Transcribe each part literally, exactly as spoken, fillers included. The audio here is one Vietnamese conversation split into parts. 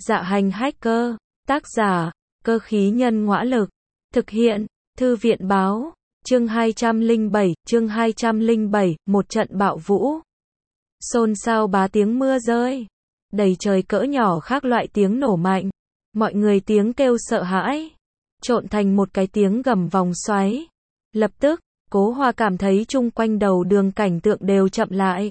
Dạ hành hacker, tác giả, cơ khí nhân ngõa lực, thực hiện, thư viện báo, chương hai trăm lẻ bảy, chương hai trăm lẻ bảy, một trận bạo vũ. Xôn xao bá tiếng mưa rơi, đầy trời cỡ nhỏ khác loại tiếng nổ mạnh, mọi người tiếng kêu sợ hãi, trộn thành một cái tiếng gầm vòng xoáy. Lập tức, Cố Hoa cảm thấy chung quanh đầu đường cảnh tượng đều chậm lại.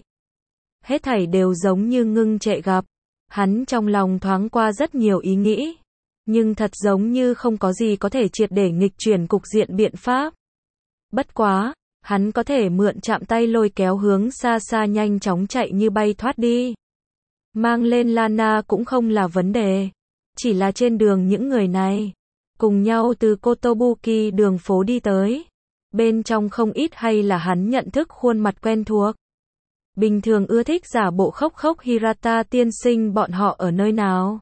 Hết thảy đều giống như ngưng trệ gặp. Hắn trong lòng thoáng qua rất nhiều ý nghĩ, nhưng thật giống như không có gì có thể triệt để nghịch chuyển cục diện biện pháp. Bất quá, hắn có thể mượn chạm tay lôi kéo hướng xa xa nhanh chóng chạy như bay thoát đi. Mang lên Lana cũng không là vấn đề, chỉ là trên đường những người này cùng nhau từ Kotobuki đường phố đi tới. Bên trong không ít hay là hắn nhận thức khuôn mặt quen thuộc. Bình thường ưa thích giả bộ khóc khóc Hirata tiên sinh bọn họ ở nơi nào?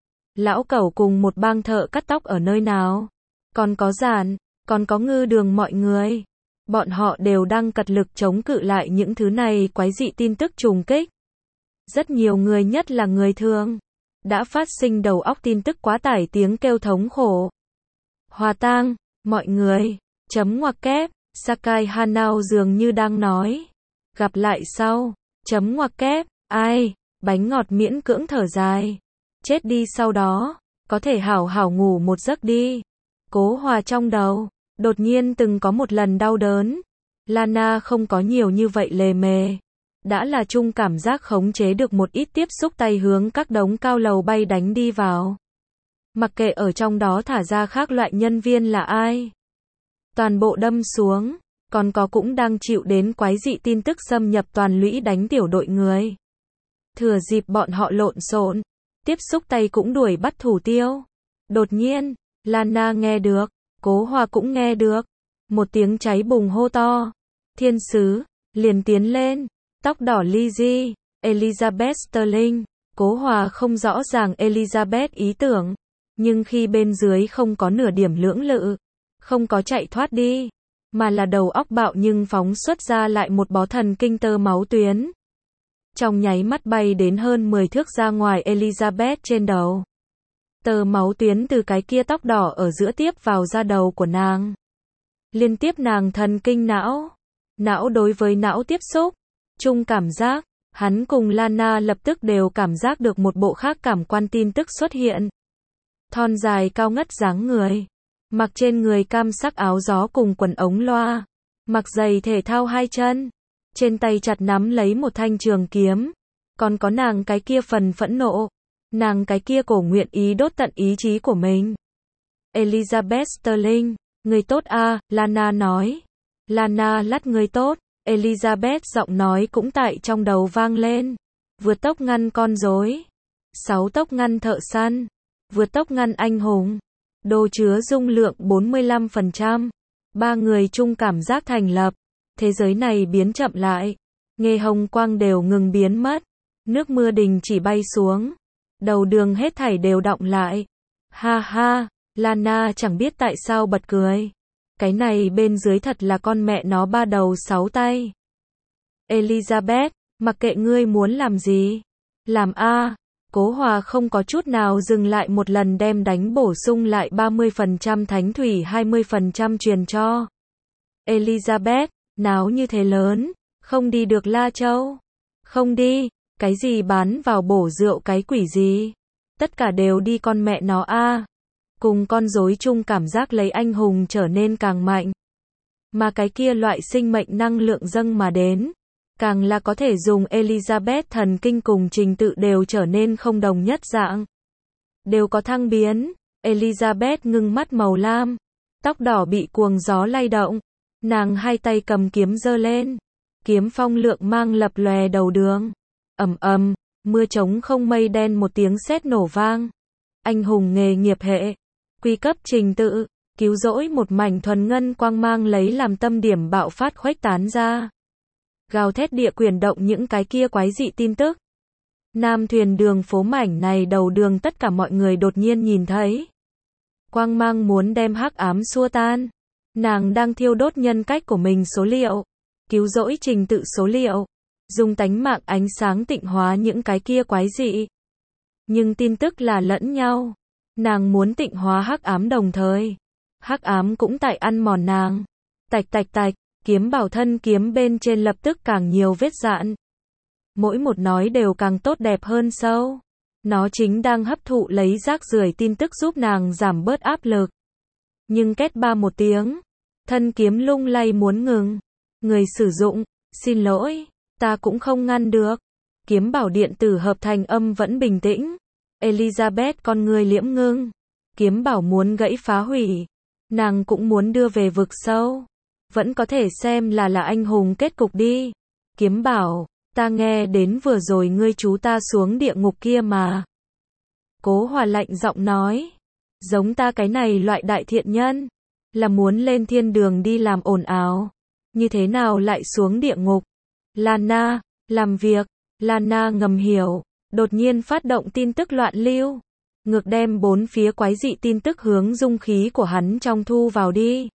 Lão cẩu cùng một bang thợ cắt tóc ở nơi nào? Còn có Giản, còn có Ngư Đường mọi người. Bọn họ đều đang cật lực chống cự lại những thứ này quái dị tin tức trùng kích. Rất nhiều người, nhất là người thường, đã phát sinh đầu óc tin tức quá tải tiếng kêu thống khổ. Hòa tang, mọi người, chấm ngoặc kép, Sakai Hanao dường như đang nói. Gặp lại sau, chấm ngoặc kép, ai, bánh ngọt miễn cưỡng thở dài. Chết đi sau đó, có thể hảo hảo ngủ một giấc đi. Cố Hòa trong đầu, đột nhiên từng có một lần đau đớn. Lana không có nhiều như vậy lề mề. Đã là chung cảm giác khống chế được một ít tiếp xúc tay hướng các đống cao lầu bay đánh đi vào. Mặc kệ ở trong đó thả ra khác loại nhân viên là ai. Toàn bộ đâm xuống. Còn có cũng đang chịu đến quái dị tin tức xâm nhập toàn lũy đánh tiểu đội người. Thừa dịp bọn họ lộn xộn, tiếp xúc tay cũng đuổi bắt thủ tiêu. Đột nhiên, Lana nghe được, Cố Hoa cũng nghe được. Một tiếng cháy bùng hô to. Thiên sứ, liền tiến lên. Tóc đỏ Lizzie, Elizabeth Sterling. Cố Hoa không rõ ràng Elizabeth ý tưởng. Nhưng khi bên dưới không có nửa điểm lưỡng lự. Không có chạy thoát đi. Mà là đầu óc bạo nhưng phóng xuất ra lại một bó thần kinh tơ máu tuyến. Trong nháy mắt bay đến hơn mười thước ra ngoài Elizabeth trên đầu. Tơ máu tuyến từ cái kia tóc đỏ ở giữa tiếp vào da đầu của nàng. Liên tiếp nàng thần kinh não. Não đối với não tiếp xúc. Chung cảm giác, hắn cùng Lana lập tức đều cảm giác được một bộ khác cảm quan tin tức xuất hiện. Thon dài cao ngất dáng người. Mặc trên người cam sắc áo gió cùng quần ống loa. Mặc giày thể thao hai chân. Trên tay chặt nắm lấy một thanh trường kiếm. Còn có nàng cái kia phần phẫn nộ. Nàng cái kia cổ nguyện ý đốt tận ý chí của mình. Elizabeth Sterling, người tốt a, Lana nói. Lana lắt người tốt. Elizabeth giọng nói cũng tại trong đầu vang lên. Vượt tốc ngăn con rối. Sáu tốc ngăn thợ săn. Vượt tốc ngăn anh hùng. Đồ chứa dung lượng bốn mươi lăm phần trăm. Ba người chung cảm giác thành lập. Thế giới này biến chậm lại. Nghe hồng quang đều ngừng biến mất. Nước mưa đình chỉ bay xuống. Đầu đường hết thảy đều đọng lại. Ha ha, Lana chẳng biết tại sao bật cười. Cái này bên dưới thật là con mẹ nó ba đầu sáu tay. Elizabeth, mặc kệ ngươi muốn làm gì. Làm a. Cố Hòa không có chút nào dừng lại, một lần đem đánh bổ sung lại ba mươi phần trăm thánh thủy, hai mươi phần trăm truyền cho. Elizabeth, náo như thế lớn, không đi được La Châu. Không đi, cái gì bán vào bổ rượu cái quỷ gì. Tất cả đều đi con mẹ nó a. Cùng con rối chung cảm giác lấy anh hùng trở nên càng mạnh. Mà cái kia loại sinh mệnh năng lượng dâng mà đến. Càng là có thể dùng Elizabeth thần kinh cùng trình tự đều trở nên không đồng nhất dạng. Đều có thăng biến. Elizabeth ngưng mắt màu lam. Tóc đỏ bị cuồng gió lay động. Nàng hai tay cầm kiếm giơ lên. Kiếm phong lượng mang lập lòe đầu đường. Ầm ầm, mưa trống không mây đen, một tiếng sét nổ vang. Anh hùng nghề nghiệp hệ. Quy cấp trình tự. Cứu rỗi một mảnh thuần ngân quang mang lấy làm tâm điểm bạo phát khuếch tán ra. Gào thét địa quyển động những cái kia quái dị tin tức. Nam thuyền đường phố mảnh này đầu đường tất cả mọi người đột nhiên nhìn thấy. Quang mang muốn đem hắc ám xua tan. Nàng đang thiêu đốt nhân cách của mình số liệu. Cứu rỗi trình tự số liệu. Dùng tánh mạng ánh sáng tịnh hóa những cái kia quái dị. Nhưng tin tức là lẫn nhau. Nàng muốn tịnh hóa hắc ám đồng thời. Hắc ám cũng tại ăn mòn nàng. Tạch tạch tạch, kiếm bảo thân kiếm bên trên lập tức càng nhiều vết dạn. Mỗi một nói đều càng tốt đẹp hơn sâu. Nó chính đang hấp thụ lấy rác rưởi tin tức giúp nàng giảm bớt áp lực. Nhưng két ba một tiếng, thân kiếm lung lay muốn ngừng. Người sử dụng, xin lỗi, ta cũng không ngăn được. Kiếm bảo điện tử hợp thành âm vẫn bình tĩnh. Elizabeth con người liễm ngưng. Kiếm bảo muốn gãy phá hủy. Nàng cũng muốn đưa về vực sâu. Vẫn có thể xem là là anh hùng kết cục đi. Kiếm bảo, ta nghe đến vừa rồi ngươi chú ta xuống địa ngục kia mà. Cố Hòa lạnh giọng nói. Giống ta cái này loại đại thiện nhân. Là muốn lên thiên đường đi làm ồn ào. Như thế nào lại xuống địa ngục? Lana, làm việc. Lana ngầm hiểu. Đột nhiên phát động tin tức loạn lưu. Ngược đem bốn phía quái dị tin tức hướng dung khí của hắn trong thu vào đi.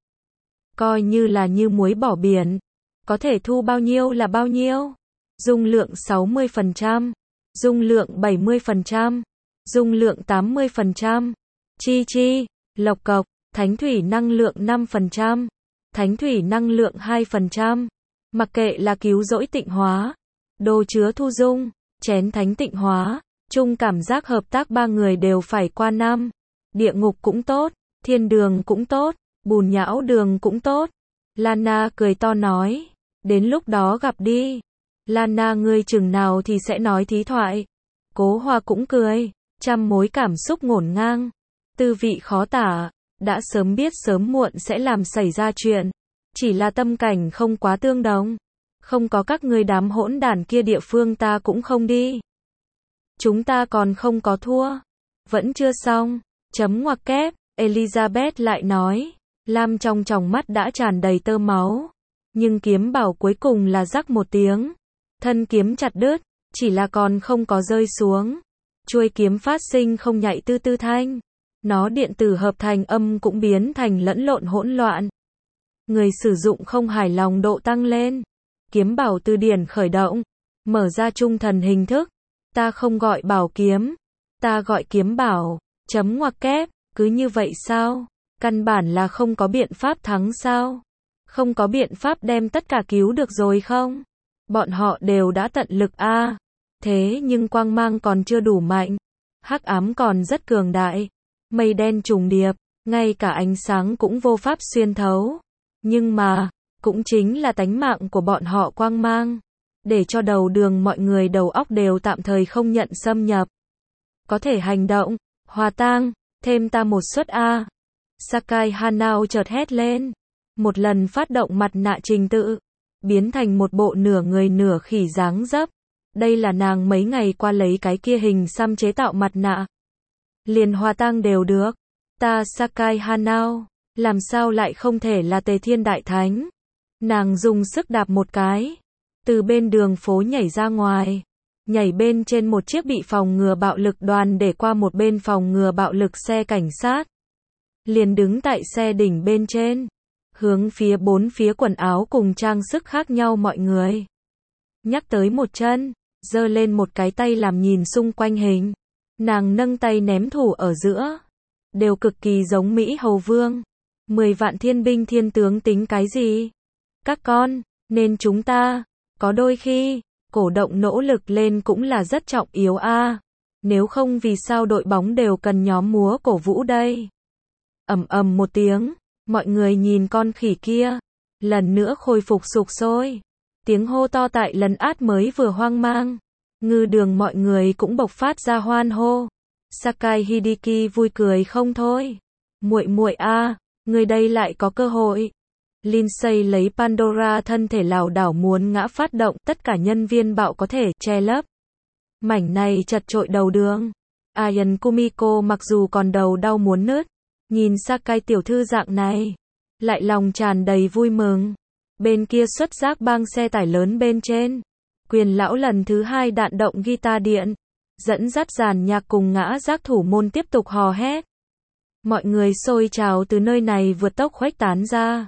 Coi như là như muối bỏ biển. Có thể thu bao nhiêu là bao nhiêu. Dung lượng sáu mươi phần trăm. Dung lượng bảy mươi phần trăm. Dung lượng tám mươi phần trăm. Chi chi, lộc cộc, thánh thủy năng lượng năm phần trăm. Thánh thủy năng lượng hai phần trăm. Mặc kệ là cứu rỗi tịnh hóa. Đồ chứa thu dung. Chén thánh tịnh hóa. Chung cảm giác hợp tác ba người đều phải qua năm. Địa ngục cũng tốt. Thiên đường cũng tốt. Bùn nhão đường cũng tốt. Lana cười to nói. Đến lúc đó gặp đi. Lana ngươi chừng nào thì sẽ nói thí thoại. Cố Hòa cũng cười. Trăm mối cảm xúc ngổn ngang. Tư vị khó tả. Đã sớm biết sớm muộn sẽ làm xảy ra chuyện. Chỉ là tâm cảnh không quá tương đồng. Không có các ngươi đám hỗn đản kia địa phương ta cũng không đi. Chúng ta còn không có thua. Vẫn chưa xong. Chấm ngoặc kép. Elizabeth lại nói. Lam trong tròng mắt đã tràn đầy tơ máu. Nhưng kiếm bảo cuối cùng là rắc một tiếng. Thân kiếm chặt đứt. Chỉ là còn không có rơi xuống. Chuôi kiếm phát sinh không nhạy tư tư thanh. Nó điện tử hợp thành âm cũng biến thành lẫn lộn hỗn loạn. Người sử dụng không hài lòng độ tăng lên. Kiếm bảo từ điển khởi động. Mở ra trung thần hình thức. Ta không gọi bảo kiếm. Ta gọi kiếm bảo. Chấm ngoặc kép. Cứ như vậy sao? Căn bản là không có biện pháp thắng sao? Không có biện pháp đem tất cả cứu được rồi không? Bọn họ đều đã tận lực a. À. Thế nhưng quang mang còn chưa đủ mạnh. Hắc ám còn rất cường đại. Mây đen trùng điệp. Ngay cả ánh sáng cũng vô pháp xuyên thấu. Nhưng mà, cũng chính là tánh mạng của bọn họ quang mang. Để cho đầu đường mọi người đầu óc đều tạm thời không nhận xâm nhập. Có thể hành động. Hòa tang, thêm ta một suất A. Sakai Hanao chợt hét lên. Một lần phát động mặt nạ trình tự. Biến thành một bộ nửa người nửa khỉ dáng dấp. Đây là nàng mấy ngày qua lấy cái kia hình xăm chế tạo mặt nạ. Liền hòa tang đều được. Ta Sakai Hanao. Làm sao lại không thể là Tề Thiên Đại Thánh. Nàng dùng sức đạp một cái. Từ bên đường phố nhảy ra ngoài. Nhảy bên trên một chiếc bị phòng ngừa bạo lực đoàn để qua một bên phòng ngừa bạo lực xe cảnh sát. Liền đứng tại xe đỉnh bên trên. Hướng phía bốn phía quần áo cùng trang sức khác nhau mọi người. Nhắc tới một chân. Giơ lên một cái tay làm nhìn xung quanh hình. Nàng nâng tay ném thủ ở giữa. Đều cực kỳ giống Mỹ Hầu Vương. Mười vạn thiên binh thiên tướng tính cái gì? Các con, nên chúng ta, có đôi khi, cổ động nỗ lực lên cũng là rất trọng yếu a. À. Nếu không vì sao đội bóng đều cần nhóm múa cổ vũ đây? Ầm ầm một tiếng, mọi người nhìn con khỉ kia, lần nữa khôi phục sục sôi. Tiếng hô to tại lần át mới vừa hoang mang. Ngư đường mọi người cũng bộc phát ra hoan hô. Sakai Hideki vui cười không thôi. Muội muội a, à, người đây lại có cơ hội. Lindsay lấy Pandora thân thể lảo đảo muốn ngã phát động, tất cả nhân viên bạo có thể che lấp. Mảnh này chật trội đầu đường. Ayan Kumiko mặc dù còn đầu đau muốn nứt, nhìn Sakai tiểu thư dạng này, lại lòng tràn đầy vui mừng. Bên kia xuất rác bang xe tải lớn bên trên. Quyền lão lần thứ hai đạn động guitar điện, dẫn dắt dàn nhạc cùng ngã rác thủ môn tiếp tục hò hét. Mọi người xôi trào từ nơi này vượt tốc khuếch tán ra.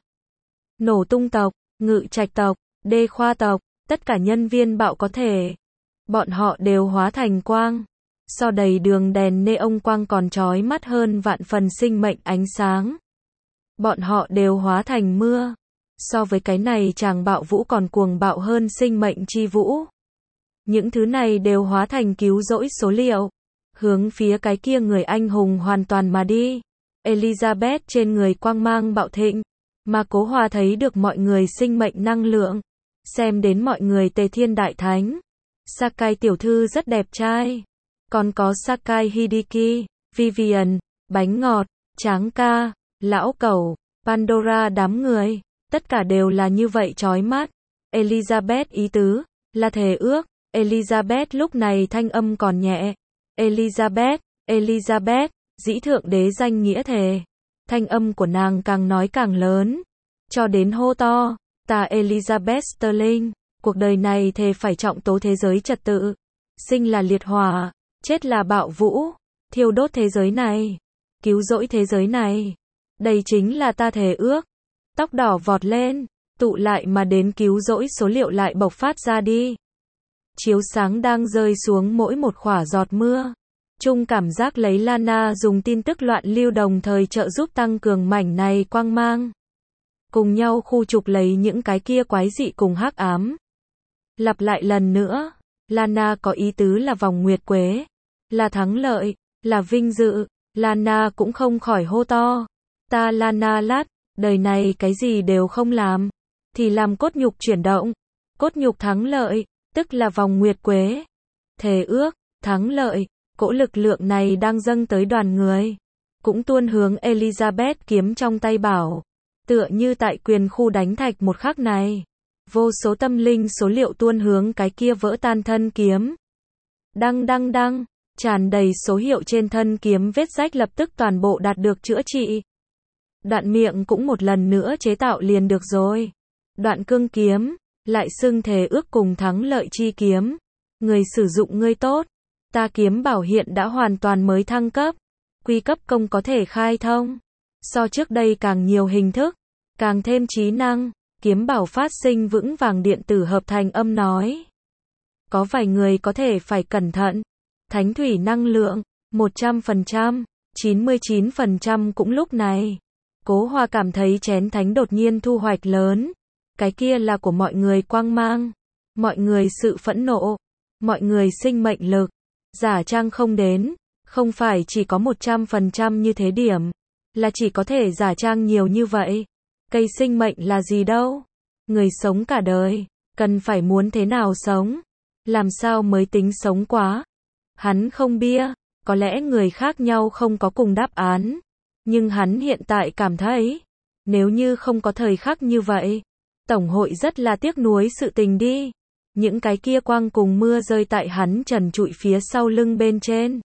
Nổ tung tộc, ngự trạch tộc, đê khoa tộc, tất cả nhân viên bạo có thể. Bọn họ đều hóa thành quang. so đầy đường đèn neon quang còn chói mắt hơn vạn phần sinh mệnh ánh sáng. Bọn họ đều hóa thành mưa. So với cái này chàng bạo vũ còn cuồng bạo hơn sinh mệnh chi vũ. Những thứ này đều hóa thành cứu rỗi số liệu, hướng phía cái kia người anh hùng hoàn toàn mà đi. Elizabeth trên người quang mang bạo thịnh, mà Cố Hòa thấy được mọi người sinh mệnh năng lượng, xem đến mọi người Tề Thiên Đại Thánh. Sakai tiểu thư rất đẹp trai, còn có Sakai Hideki, Vivian, bánh ngọt, Tráng ca, lão cẩu, Pandora đám người, tất cả đều là như vậy chói mắt. Elizabeth ý tứ là thề ước. Elizabeth lúc này thanh âm còn nhẹ. Elizabeth, Elizabeth, dĩ thượng đế danh nghĩa thề. Thanh âm của nàng càng nói càng lớn, cho đến hô to, ta Elizabeth Sterling, cuộc đời này thề phải trọng tố thế giới trật tự. Sinh là liệt hỏa, chết là bạo vũ, thiêu đốt thế giới này, cứu rỗi thế giới này. Đây chính là ta thề ước. Tóc đỏ vọt lên, tụ lại mà đến cứu rỗi số liệu lại bộc phát ra đi. Chiếu sáng đang rơi xuống mỗi một khỏa giọt mưa. Chung cảm giác lấy Lana dùng tin tức loạn lưu đồng thời trợ giúp tăng cường mảnh này quang mang. Cùng nhau khu trục lấy những cái kia quái dị cùng hắc ám. Lặp lại lần nữa, Lana có ý tứ là vòng nguyệt quế, là thắng lợi, là vinh dự. Lana cũng không khỏi hô to. Ta Lana lát, đời này cái gì đều không làm, thì làm cốt nhục chuyển động. Cốt nhục thắng lợi, tức là vòng nguyệt quế. Thề ước, thắng lợi, cỗ lực lượng này đang dâng tới đoàn người. Cũng tuôn hướng Elizabeth kiếm trong tay bảo. Tựa như tại quyền khu đánh thạch một khắc này. Vô số tâm linh số liệu tuôn hướng cái kia vỡ tan thân kiếm. Đăng đăng đăng, tràn đầy số hiệu trên thân kiếm vết rách lập tức toàn bộ đạt được chữa trị. Đoạn miệng cũng một lần nữa chế tạo liền được rồi. Đoạn cương kiếm, lại xưng thề ước cùng thắng lợi chi kiếm. Người sử dụng ngươi tốt. Ta kiếm bảo hiện đã hoàn toàn mới thăng cấp. Quy cấp công có thể khai thông. So trước đây càng nhiều hình thức, càng thêm trí năng. Kiếm bảo phát sinh vững vàng điện tử hợp thành âm nói. Có vài người có thể phải cẩn thận. Thánh thủy năng lượng, một trăm phần trăm, chín mươi chín phần trăm cũng lúc này. Cố Hòa cảm thấy chén thánh đột nhiên thu hoạch lớn. Cái kia là của mọi người quang mang. Mọi người sự phẫn nộ. Mọi người sinh mệnh lực. Giả trang không đến. Không phải chỉ có một trăm phần trăm như thế điểm. Là chỉ có thể giả trang nhiều như vậy. Cây sinh mệnh là gì đâu. Người sống cả đời. Cần phải muốn thế nào sống. Làm sao mới tính sống quá. Hắn không bia. Có lẽ người khác nhau không có cùng đáp án. Nhưng hắn hiện tại cảm thấy. Nếu như không có thời khắc như vậy. Tổng hội rất là tiếc nuối sự tình đi. Những cái kia quang cùng mưa rơi tại hắn trần trụi phía sau lưng bên trên.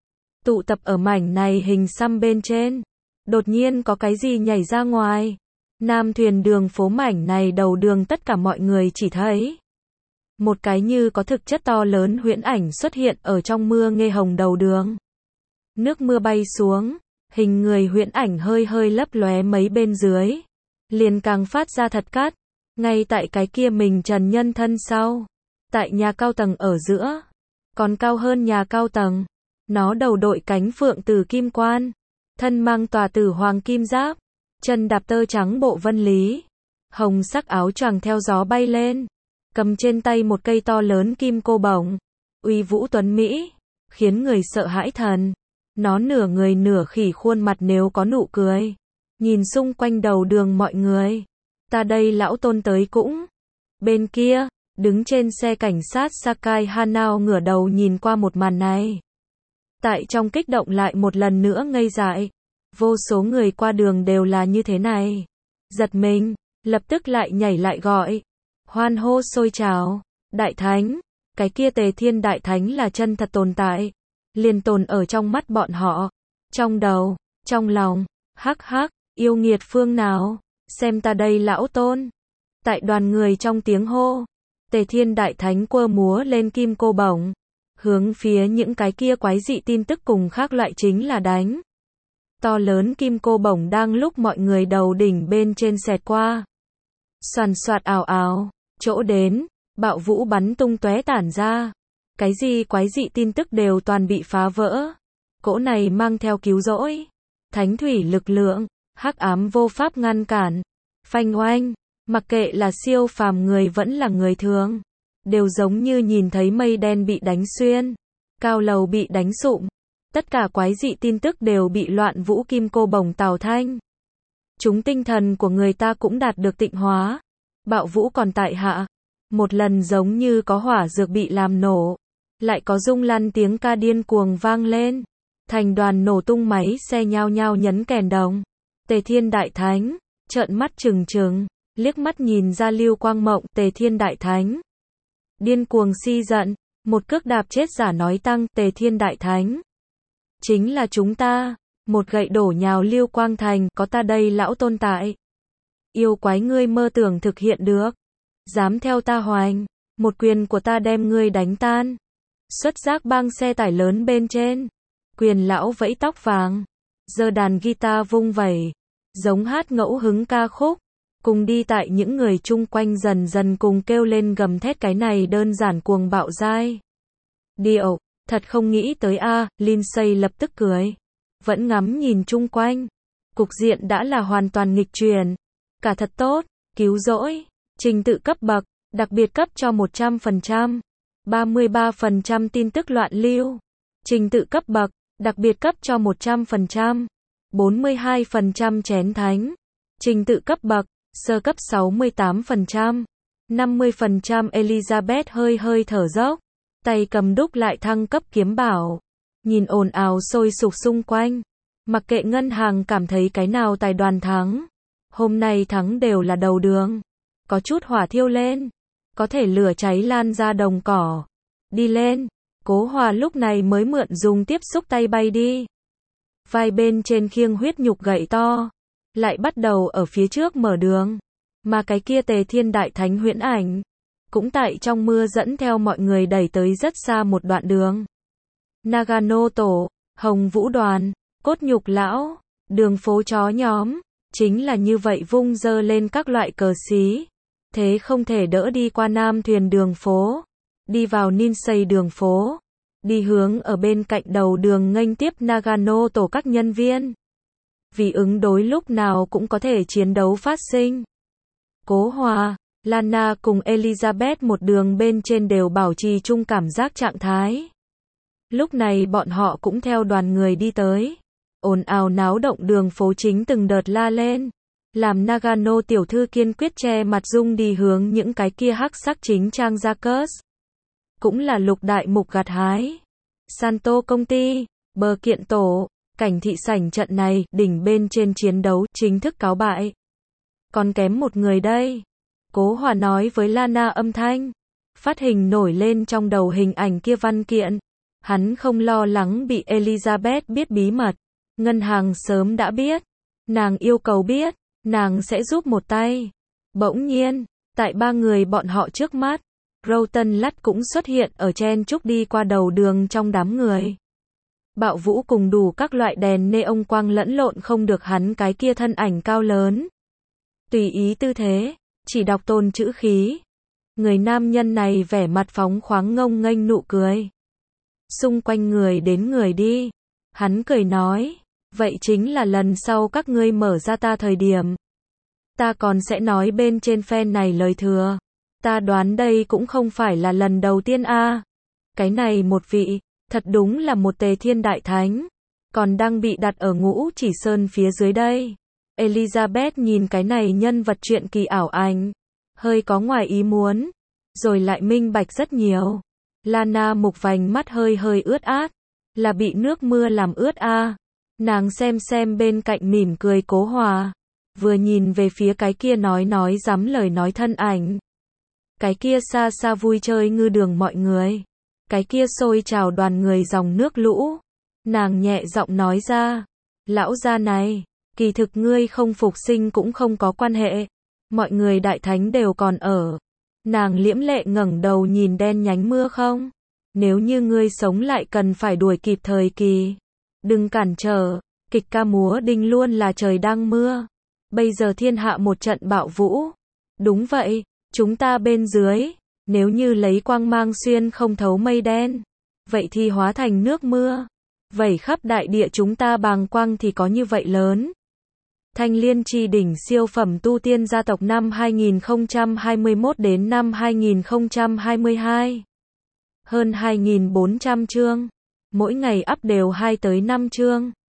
Tụ tập ở mảnh này hình xăm bên trên. Đột nhiên có cái gì nhảy ra ngoài. Nam thuyền đường phố mảnh này đầu đường tất cả mọi người chỉ thấy. Một cái như có thực chất to lớn huyễn ảnh xuất hiện ở trong mưa nghê hồng đầu đường. Nước mưa bay xuống. Hình người huyễn ảnh hơi hơi lấp lóe mấy bên dưới. Liền càng phát ra thật cát. Ngay tại cái kia mình trần nhân thân sau. Tại nhà cao tầng ở giữa. Còn cao hơn nhà cao tầng. Nó đầu đội cánh phượng từ kim quan. Thân mang tòa tử hoàng kim giáp. Chân đạp tơ trắng bộ vân lý. Hồng sắc áo choàng theo gió bay lên. Cầm trên tay một cây to lớn kim cô bổng. Uy vũ tuấn Mỹ. Khiến người sợ hãi thần. Nó nửa người nửa khỉ khuôn mặt nếu có nụ cười. Nhìn xung quanh đầu đường mọi người. Ta đây lão tôn tới cũng. Bên kia, đứng trên xe cảnh sát Sakai Hanao ngửa đầu nhìn qua một màn này. Tại trong kích động lại một lần nữa ngây dại. Vô số người qua đường đều là như thế này. Giật mình, lập tức lại nhảy lại gọi. Hoan hô sôi trào. Đại Thánh, cái kia Tề Thiên Đại Thánh là chân thật tồn tại. Liền tồn ở trong mắt bọn họ. Trong đầu, trong lòng, hắc hắc, yêu nghiệt phương nào. Xem ta đây lão tôn. Tại đoàn người trong tiếng hô. Tề Thiên Đại Thánh quơ múa lên kim cô bổng. Hướng phía những cái kia quái dị tin tức cùng khác loại chính là đánh. To lớn kim cô bổng đang lúc mọi người đầu đỉnh bên trên xẹt qua. Soàn soạt ào ào. Chỗ đến, bạo vũ bắn tung tóe tản ra. Cái gì quái dị tin tức đều toàn bị phá vỡ. Cỗ này mang theo cứu rỗi, thánh thủy lực lượng, hắc ám vô pháp ngăn cản. Phanh oanh, mặc kệ là siêu phàm người vẫn là người thường, đều giống như nhìn thấy mây đen bị đánh xuyên, cao lầu bị đánh sụm. Tất cả quái dị tin tức đều bị loạn vũ kim cô bồng tào thanh. Chúng tinh thần của người ta cũng đạt được tịnh hóa. Bạo vũ còn tại hạ. Một lần giống như có hỏa dược bị làm nổ. Lại có rung lăn tiếng ca điên cuồng vang lên. Thành đoàn nổ tung máy xe nhao nhao nhấn kèn đồng. Tề Thiên Đại Thánh, trợn mắt trừng trừng, liếc mắt nhìn ra Lưu Quang Mộng. Tề Thiên Đại Thánh, điên cuồng si giận, một cước đạp chết giả nói tăng. Tề Thiên Đại Thánh, chính là chúng ta. Một gậy đổ nhào Lưu Quang Thành. Có ta đây lão tôn tại. Yêu quái ngươi mơ tưởng thực hiện được. Dám theo ta hoành. Một quyền của ta đem ngươi đánh tan. Xuất giác bang xe tải lớn bên trên. Quyền lão vẫy tóc vàng. Giơ đàn guitar vung vẩy. Giống hát ngẫu hứng ca khúc. Cùng đi tại những người chung quanh dần dần cùng kêu lên gầm thét cái này đơn giản cuồng bạo dai. Điệu, thật không nghĩ tới a. À, Lindsay lập tức cười. Vẫn ngắm nhìn chung quanh. Cục diện đã là hoàn toàn nghịch chuyển. Cả thật tốt, cứu rỗi, trình tự cấp bậc, đặc biệt cấp cho một trăm phần trăm. ba mươi ba phần trăm tin tức loạn lưu. Trình tự cấp bậc, đặc biệt cấp cho một trăm phần trăm. bốn mươi hai phần trăm chén thánh. Trình tự cấp bậc, sơ cấp sáu mươi tám phần trăm. năm mươi phần trăm Elizabeth hơi hơi thở dốc. Tay cầm đúc lại thăng cấp kiếm bảo. Nhìn ồn ào sôi sục xung quanh. Mặc kệ ngân hàng cảm thấy cái nào tài đoàn thắng. Hôm nay thắng đều là đầu đường. Có chút hỏa thiêu lên. Có thể lửa cháy lan ra đồng cỏ. Đi lên. Cố Hòa lúc này mới mượn dùng tiếp xúc tay bay đi. Vai bên trên khiêng huyết nhục gậy to. Lại bắt đầu ở phía trước mở đường. Mà cái kia Tề Thiên Đại Thánh huyễn ảnh. Cũng tại trong mưa dẫn theo mọi người đẩy tới rất xa một đoạn đường. Nagano tổ, Hồng Vũ đoàn, cốt nhục lão, đường phố chó nhóm, chính là như vậy vung dơ lên các loại cờ xí. Thế không thể đỡ đi qua Nam Thuyền đường phố, đi vào Ninsei đường phố, đi hướng ở bên cạnh đầu đường nghênh tiếp Nagano tổ các nhân viên. Vì ứng đối lúc nào cũng có thể chiến đấu phát sinh. Cố Hòa, Lana cùng Elizabeth một đường bên trên đều bảo trì chung cảm giác trạng thái. Lúc này bọn họ cũng theo đoàn người đi tới. Ồn ào náo động đường phố chính từng đợt la lên. Làm Nagano tiểu thư kiên quyết che mặt dung đi hướng những cái kia hắc sắc chính trang Jacques. Cũng là lục đại mục gặt hái. Santo công ty, bờ kiện tổ, cảnh thị sảnh trận này, đỉnh bên trên chiến đấu, chính thức cáo bại. Còn kém một người đây. Cố Hòa nói với Lana âm thanh. Phát hình nổi lên trong đầu hình ảnh kia văn kiện. Hắn không lo lắng bị Elizabeth biết bí mật. Ngân hàng sớm đã biết. Nàng yêu cầu biết. Nàng sẽ giúp một tay. Bỗng nhiên, tại ba người bọn họ trước mắt, Rowton Lắt cũng xuất hiện ở chen chúc đi qua đầu đường trong đám người. Bạo vũ cùng đủ các loại đèn neon quang lẫn lộn không được hắn cái kia thân ảnh cao lớn. Tùy ý tư thế, chỉ đọc tôn chữ khí. Người nam nhân này vẻ mặt phóng khoáng ngông nghênh nụ cười. Xung quanh người đến người đi. Hắn cười nói, vậy chính là lần sau các ngươi mở ra ta thời điểm. Ta còn sẽ nói bên trên fan này lời thừa. Ta đoán đây cũng không phải là lần đầu tiên a. À. Cái này một vị, thật đúng là một Tề Thiên Đại Thánh. Còn đang bị đặt ở Ngũ Chỉ Sơn phía dưới đây. Elizabeth nhìn cái này nhân vật truyện kỳ ảo ảnh. Hơi có ngoài ý muốn. Rồi lại minh bạch rất nhiều. Lana mục vành mắt hơi hơi ướt át. Là bị nước mưa làm ướt a. À. Nàng xem xem bên cạnh mỉm cười Cố Hòa. Vừa nhìn về phía cái kia nói nói dám lời nói thân ảnh. Cái kia xa xa vui chơi ngư đường mọi người. Cái kia xôi trào đoàn người dòng nước lũ. Nàng nhẹ giọng nói ra. Lão gia này, kỳ thực ngươi không phục sinh cũng không có quan hệ. Mọi người đại thánh đều còn ở. Nàng liễm lệ ngẩng đầu nhìn đen nhánh mưa không. Nếu như ngươi sống lại cần phải đuổi kịp thời kỳ. Đừng cản trở, kịch ca múa đinh luôn là trời đang mưa. Bây giờ thiên hạ một trận bạo vũ. Đúng vậy, chúng ta bên dưới, Nếu như lấy quang mang xuyên không thấu mây đen, vậy thì hóa thành nước mưa, vẩy khắp đại địa chúng ta bàng quang thì có như vậy lớn. Thanh Liên Chi Đỉnh siêu phẩm tu tiên gia tộc năm hai nghìn không trăm hai mươi mốt đến năm hai nghìn không trăm hai mươi hai. Hơn hai nghìn bốn trăm chương. Mỗi ngày up đều hai tới năm chương.